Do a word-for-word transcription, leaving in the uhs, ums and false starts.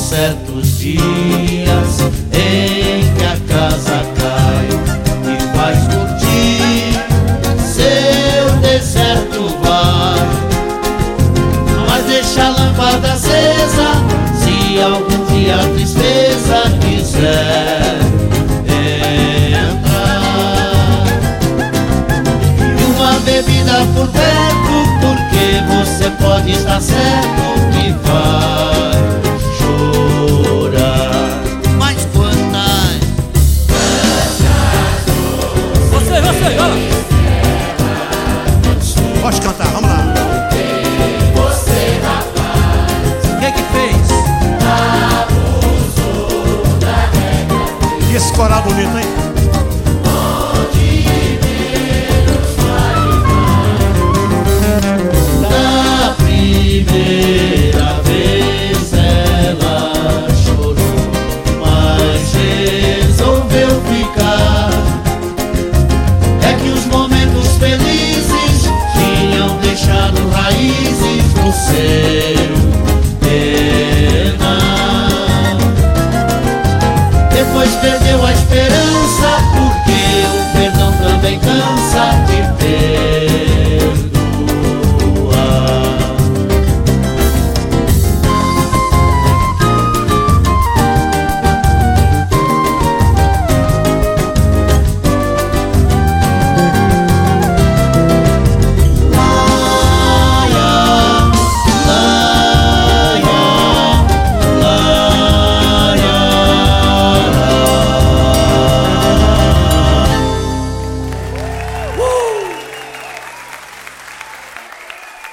certos dias em que a casa cai e faz curtir seu deserto vai, mas deixa a lâmpada acesa se algum dia a tristeza quiser entrar. E uma bebida por perto, porque você pode estar certo que vai chorar. Mas quantas Você, você, olha. Pode cantar, vamos lá. você, rapaz, O que que fez? abusou da regra. E esse coral bonito, hein?